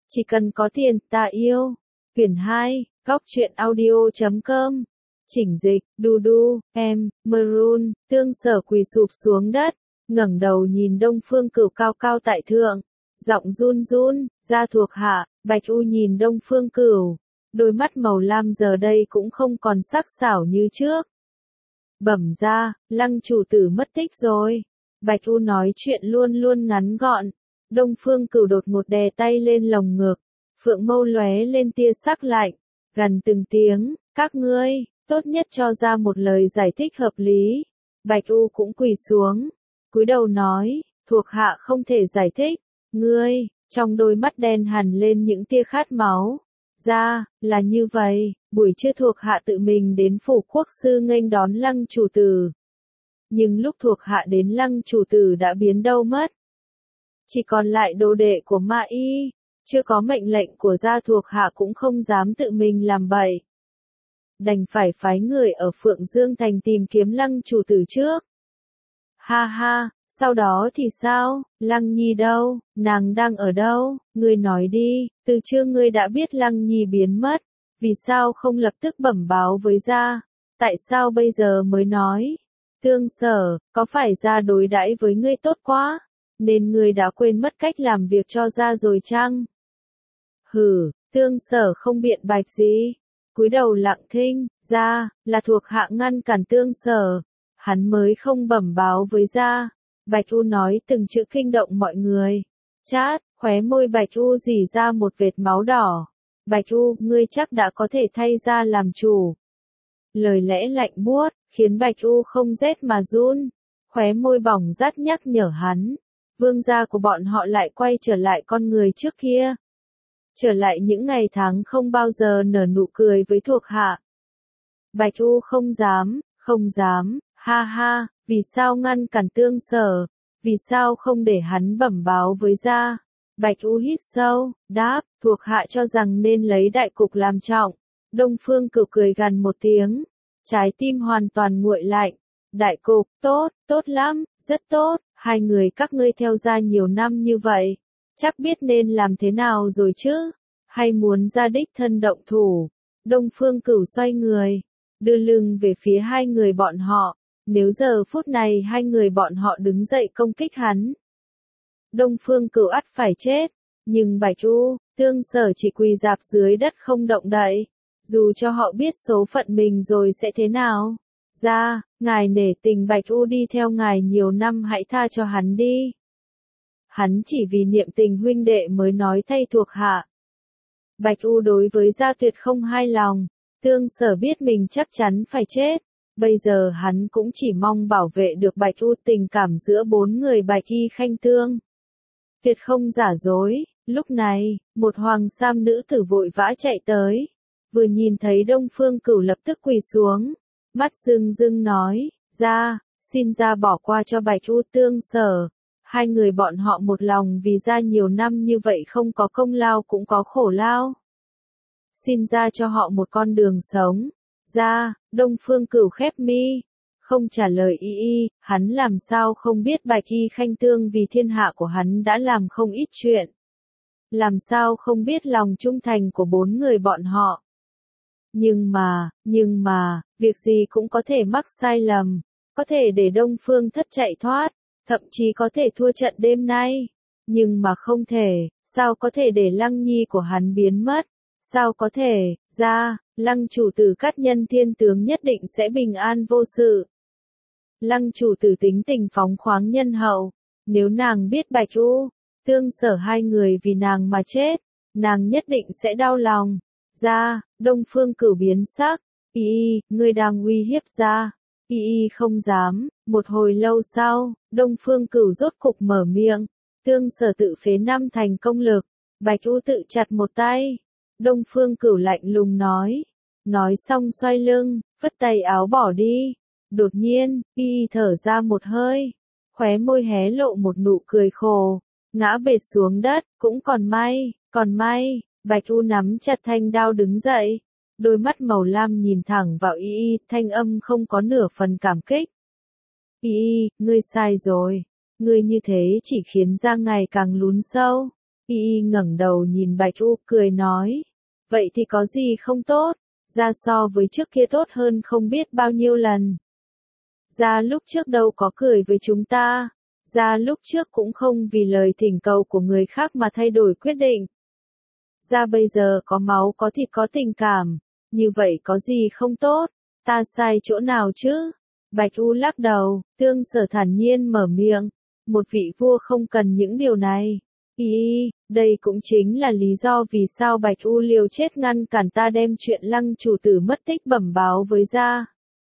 Chỉ cần có tiền, ta yêu. Quyển 2, góc truyện audio.com. Chỉnh dịch, Dudu, em, Maroon, Tương Sở quỳ sụp xuống đất, ngẩng đầu nhìn Đông Phương Cửu cao cao tại thượng, giọng run run, "Gia thuộc hạ." Bạch U nhìn Đông Phương Cửu, đôi mắt màu lam giờ đây cũng không còn sắc sảo như trước. "Bẩm gia, Lăng chủ tử mất tích rồi." Bạch U nói chuyện luôn luôn ngắn gọn. Đông Phương Cửu đột ngột đè tay lên lồng ngực, phượng mâu lóe lên tia sắc lạnh, gằn từng tiếng, "Các ngươi, tốt nhất cho ra một lời giải thích hợp lý." Bạch U cũng quỳ xuống, cúi đầu nói, "Thuộc hạ không thể giải thích." "Ngươi?" Trong đôi mắt đen hằn lên những tia khát máu. "Ra, là như vậy, buổi trưa thuộc hạ tự mình đến phủ quốc sư nghênh đón Lăng chủ tử. Nhưng lúc thuộc hạ đến Lăng chủ tử đã biến đâu mất. Chỉ còn lại đồ đệ của Ma Y, chưa có mệnh lệnh của gia thuộc hạ cũng không dám tự mình làm bậy. Đành phải phái người ở Phượng Dương Thành tìm kiếm Lăng chủ tử trước." "Ha ha, sau đó thì sao? Lăng Nhi đâu, nàng đang ở đâu? Ngươi nói đi, từ trước ngươi đã biết Lăng Nhi biến mất, vì sao không lập tức bẩm báo với gia? Tại sao bây giờ mới nói? Tương Sở, có phải gia đối đãi với ngươi tốt quá, nên ngươi đã quên mất cách làm việc cho gia rồi chăng?" "Hử." Tương Sở không biện bạch gì, cúi đầu lặng thinh. "Gia, là thuộc hạ ngăn cản Tương Sở, hắn mới không bẩm báo với gia." Bạch U nói từng chữ kinh động mọi người. Chát, khóe môi Bạch U rỉ ra một vệt máu đỏ. "Bạch U, ngươi chắc đã có thể thay gia làm chủ." Lời lẽ lạnh buốt, khiến Bạch U không rét mà run. Khóe môi bỏng rát nhắc nhở hắn. Vương gia của bọn họ lại quay trở lại con người trước kia. Trở lại những ngày tháng không bao giờ nở nụ cười với thuộc hạ. Bạch U không dám, ha ha, vì sao ngăn cản Tương Sở, vì sao không để hắn bẩm báo với gia? Bạch U hít sâu, đáp, thuộc hạ cho rằng nên lấy đại cục làm trọng. Đông Phương Cửu cười gằn một tiếng, trái tim hoàn toàn nguội lạnh. "Đại cục, tốt, tốt lắm, rất tốt, hai người các ngươi theo gia nhiều năm như vậy, chắc biết nên làm thế nào rồi chứ? Hay muốn gia đích thân động thủ?" Đông Phương Cửu xoay người, đưa lưng về phía hai người bọn họ. Nếu giờ phút này hai người bọn họ đứng dậy công kích hắn, Đông Phương Cửu ắt phải chết. Nhưng Bạch U, Tương Sở chỉ quỳ rạp dưới đất không động đậy. Dù cho họ biết số phận mình rồi sẽ thế nào. "Gia, ngài nể tình Bạch U đi theo ngài nhiều năm, hãy tha cho hắn đi. Hắn chỉ vì niệm tình huynh đệ mới nói thay thuộc hạ." Bạch U đối với gia tuyệt không hài lòng. Tương Sở biết mình chắc chắn phải chết. Bây giờ hắn cũng chỉ mong bảo vệ được Bạch U. Tình cảm giữa bốn người Bạch Y Khanh Tương tuyệt không giả dối. Lúc này, một hoàng sam nữ tử vội vã chạy tới. Vừa nhìn thấy Đông Phương Cửu lập tức quỳ xuống. Mắt rưng rưng nói, "Gia, xin gia bỏ qua cho Bạch U Tương Sở. Hai người bọn họ một lòng vì gia nhiều năm như vậy, không có công lao cũng có khổ lao. Xin gia cho họ một con đường sống." "Gia." Đông Phương Cửu khép mi, không trả lời y, hắn làm sao không biết Bạch Y Khanh Tương vì thiên hạ của hắn đã làm không ít chuyện. Làm sao không biết lòng trung thành của bốn người bọn họ. Nhưng mà, việc gì cũng có thể mắc sai lầm, có thể để Đông Phương Thất chạy thoát, thậm chí có thể thua trận đêm nay. Nhưng mà không thể, sao có thể để Lăng Nhi của hắn biến mất? Sao có thể, Gia, Lăng chủ tử cát nhân thiên tướng nhất định sẽ bình an vô sự. Lăng chủ tử tính tình phóng khoáng nhân hậu, nếu nàng biết Bạch U, Tương Sở hai người vì nàng mà chết, nàng nhất định sẽ đau lòng. Gia, Đông Phương Cửu biến sắc, ngươi đang uy hiếp gia. Không dám. Một hồi lâu sau, Đông Phương Cửu rốt cục mở miệng, Tương Sở tự phế 5 thành công lực, Bạch U tự chặt một tay. Đông Phương Cửu lạnh lùng nói xong xoay lưng, phất tay áo bỏ đi. Đột nhiên, thở ra một hơi, khóe môi hé lộ một nụ cười khổ, ngã bệt xuống đất. Cũng còn may, Bạch U nắm chặt thanh đao đứng dậy, đôi mắt màu lam nhìn thẳng vào thanh âm không có nửa phần cảm kích. Ngươi sai rồi, ngươi như thế chỉ khiến gia ngày càng lún sâu. Y ngẩng đầu nhìn Bạch U cười nói. Vậy thì có gì không tốt, ra so với trước kia tốt hơn không biết bao nhiêu lần. Ra lúc trước đâu có cười với chúng ta, ra lúc trước cũng không vì lời thỉnh cầu của người khác mà thay đổi quyết định. Ra bây giờ có máu có thịt có tình cảm, như vậy có gì không tốt, ta sai chỗ nào chứ? Bạch U lắc đầu, Tương Sở thản nhiên mở miệng, một vị vua không cần những điều này. Đây cũng chính là lý do vì sao Bạch U liều chết ngăn cản ta đem chuyện Lăng chủ tử mất tích bẩm báo với gia.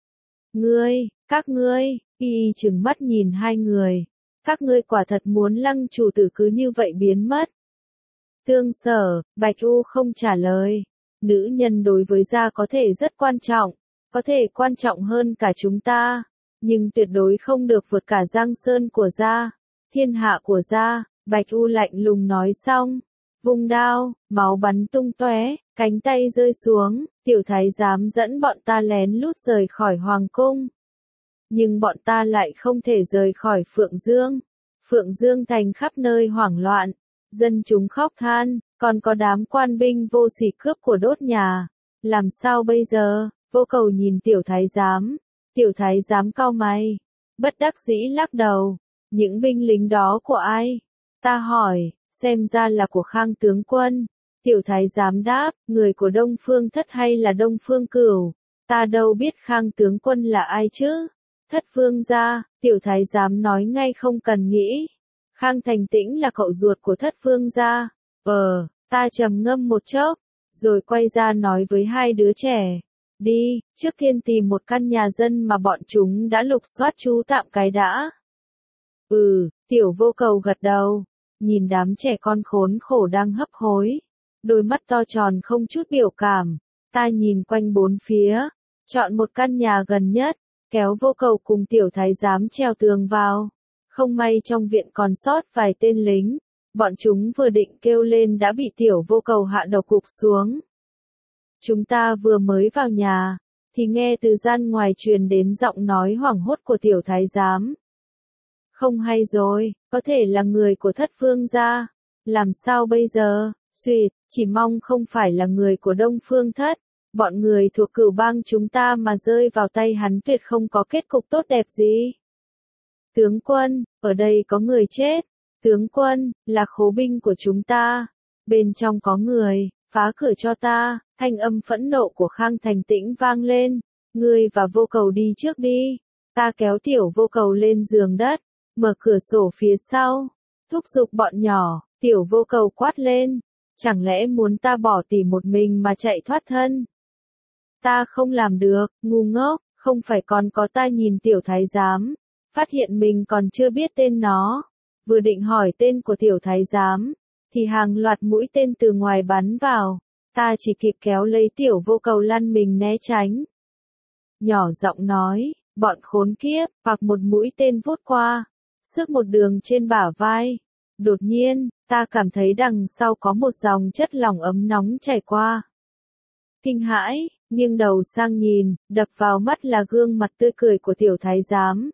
Các ngươi, trừng mắt nhìn hai người. Các ngươi quả thật muốn Lăng chủ tử cứ như vậy biến mất. Tương Sở, Bạch U không trả lời. Nữ nhân đối với gia có thể rất quan trọng, có thể quan trọng hơn cả chúng ta, nhưng tuyệt đối không được vượt cả giang sơn của gia, thiên hạ của gia. Bạch U lạnh lùng nói xong, vung đao, máu bắn tung tóe, cánh tay rơi xuống, tiểu thái giám dẫn bọn ta lén lút rời khỏi hoàng cung. Nhưng bọn ta lại không thể rời khỏi Phượng Dương. Phượng Dương thành khắp nơi hoảng loạn, dân chúng khóc than, còn có đám quan binh vô sỉ cướp của đốt nhà. Làm sao bây giờ? Vô Cầu nhìn tiểu thái giám cau mày, bất đắc dĩ lắc đầu. Những binh lính đó của ai? Ta hỏi, xem ra là của Khang tướng quân. Tiểu thái giám đáp, người của Đông Phương Thất hay là Đông Phương Cửu? Ta đâu biết Khang tướng quân là ai chứ? Thất Phương gia, tiểu thái giám nói ngay không cần nghĩ. Khang Thành Tĩnh là cậu ruột của Thất Phương gia. Ta trầm ngâm một chốc, rồi quay ra nói với hai đứa trẻ. Đi, trước tiên tìm một căn nhà dân mà bọn chúng đã lục soát trú tạm cái đã. Tiểu Vô Cầu gật đầu, nhìn đám trẻ con khốn khổ đang hấp hối. Đôi mắt to tròn không chút biểu cảm. Ta nhìn quanh bốn phía, chọn một căn nhà gần nhất, kéo Vô Cầu cùng tiểu thái giám trèo tường vào. Không may trong viện còn sót vài tên lính, bọn chúng vừa định kêu lên đã bị tiểu Vô Cầu hạ độc gục xuống. Chúng ta vừa mới vào nhà, thì nghe từ gian ngoài truyền đến giọng nói hoảng hốt của tiểu thái giám. Không hay rồi, có thể là người của Thất Phương gia. Làm sao bây giờ? Chỉ mong không phải là người của Đông Phương Thất. Bọn người thuộc Cửu bang chúng ta mà rơi vào tay hắn tuyệt không có kết cục tốt đẹp gì. Tướng quân, ở đây có người chết. Tướng quân, là khố binh của chúng ta. Bên trong có người, phá cửa cho ta. Thanh âm phẫn nộ của Khang Thành Tĩnh vang lên. Ngươi và Vô Cầu đi trước đi. Ta kéo tiểu Vô Cầu lên giường đất, mở cửa sổ phía sau, thúc giục bọn nhỏ. Tiểu Vô Cầu quát lên. Chẳng lẽ muốn ta bỏ tỉ một mình mà chạy thoát thân? Ta không làm được, ngu ngốc, không phải còn có ta. Nhìn tiểu thái giám, phát hiện mình còn chưa biết tên nó. Vừa định hỏi tên của tiểu thái giám, thì hàng loạt mũi tên từ ngoài bắn vào. Ta chỉ kịp kéo lấy tiểu Vô Cầu lăn mình né tránh. Nhỏ giọng nói, bọn khốn kiếp, hoặc một mũi tên vút qua, xước một đường trên bả vai. Đột nhiên, ta cảm thấy đằng sau có một dòng chất lỏng ấm nóng chảy qua. Kinh hãi, nghiêng đầu sang nhìn, đập vào mắt là gương mặt tươi cười của tiểu thái giám.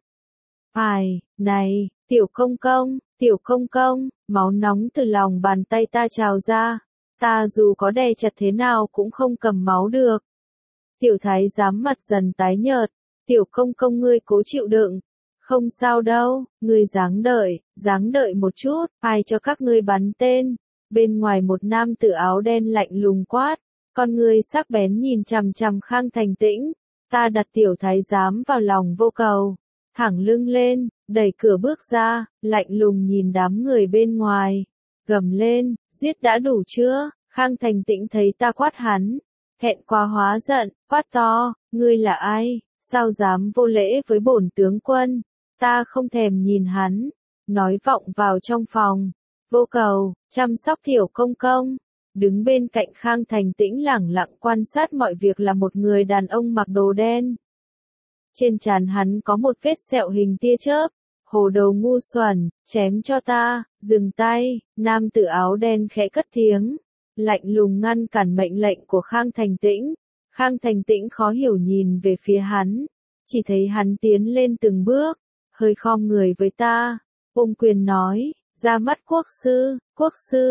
Này, tiểu công công, máu nóng từ lòng bàn tay ta trào ra. Ta dù có đè chặt thế nào cũng không cầm máu được. Tiểu thái giám mặt dần tái nhợt. Tiểu công công ngươi cố chịu đựng. Không sao đâu, ngươi dáng đợi một chút, ai cho các ngươi bắn tên. Bên ngoài một nam tử áo đen lạnh lùng quát, con ngươi sắc bén nhìn chằm chằm Khang Thành Tĩnh. Ta đặt tiểu thái giám vào lòng Vô Cầu, thẳng lưng lên, đẩy cửa bước ra, lạnh lùng nhìn đám người bên ngoài, gầm lên, giết đã đủ chưa? Khang Thành Tĩnh thấy ta quát hắn, hẹn quá hóa giận, quát to, ngươi là ai? Sao dám vô lễ với bổn tướng quân? Ta không thèm nhìn hắn, nói vọng vào trong phòng. Vô Cầu, chăm sóc tiểu công công, đứng bên cạnh Khang Thành Tĩnh lẳng lặng quan sát mọi việc là một người đàn ông mặc đồ đen. Trên trán hắn có một vết sẹo hình tia chớp. Hồ đồ ngu xuẩn, chém cho ta, dừng tay. Nam tử áo đen khẽ cất tiếng, lạnh lùng ngăn cản mệnh lệnh của Khang Thành Tĩnh. Khang Thành Tĩnh khó hiểu nhìn về phía hắn, chỉ thấy hắn tiến lên từng bước, hơi khom người với ta, ôm quyền nói, ra mắt quốc sư,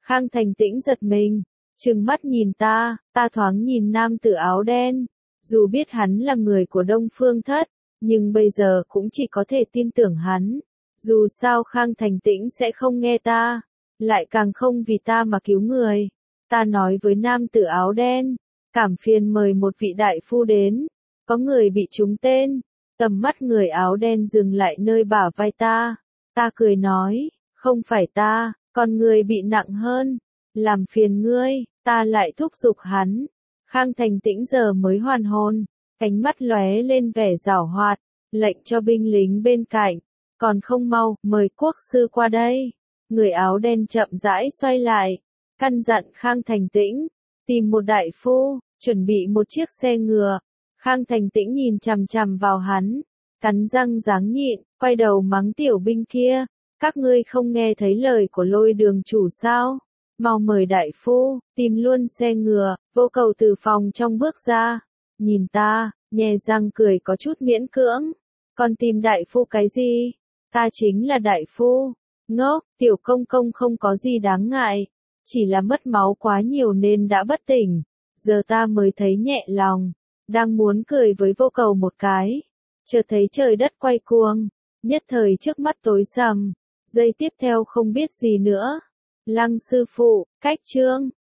Khang Thành Tĩnh giật mình, trừng mắt nhìn ta thoáng nhìn nam tử áo đen. Dù biết hắn là người của Đông Phương Thất, nhưng bây giờ cũng chỉ có thể tin tưởng hắn. Dù sao Khang Thành Tĩnh sẽ không nghe ta, lại càng không vì ta mà cứu người. Ta nói với nam tử áo đen, cảm phiền mời một vị đại phu đến, có người bị trúng tên. Tầm mắt người áo đen dừng lại nơi bả vai ta. Ta cười nói, không phải ta, còn người bị nặng hơn. Làm phiền ngươi, ta lại thúc giục hắn. Khang Thành Tĩnh giờ mới hoàn hồn, cánh mắt lóe lên vẻ giảo hoạt, lệnh cho binh lính bên cạnh, còn không mau, mời quốc sư qua đây. Người áo đen chậm rãi xoay lại, căn dặn Khang Thành Tĩnh, tìm một đại phu, chuẩn bị một chiếc xe ngựa. Khang Thành Tĩnh nhìn chằm chằm vào hắn, cắn răng giáng nhịn, quay đầu mắng tiểu binh kia, các ngươi không nghe thấy lời của Lôi Đường chủ sao? Mau mời đại phu, tìm luôn xe ngựa. Vô Cầu từ phòng trong bước ra, nhìn ta, nhè răng cười có chút miễn cưỡng. Còn tìm đại phu cái gì? Ta chính là đại phu. Ngốc, tiểu công công không có gì đáng ngại, chỉ là mất máu quá nhiều nên đã bất tỉnh. Giờ ta mới thấy nhẹ lòng, đang muốn cười với Vô Cầu một cái, chợt thấy trời đất quay cuồng, nhất thời trước mắt tối sầm, giây tiếp theo không biết gì nữa. Lăng sư phụ, cách chương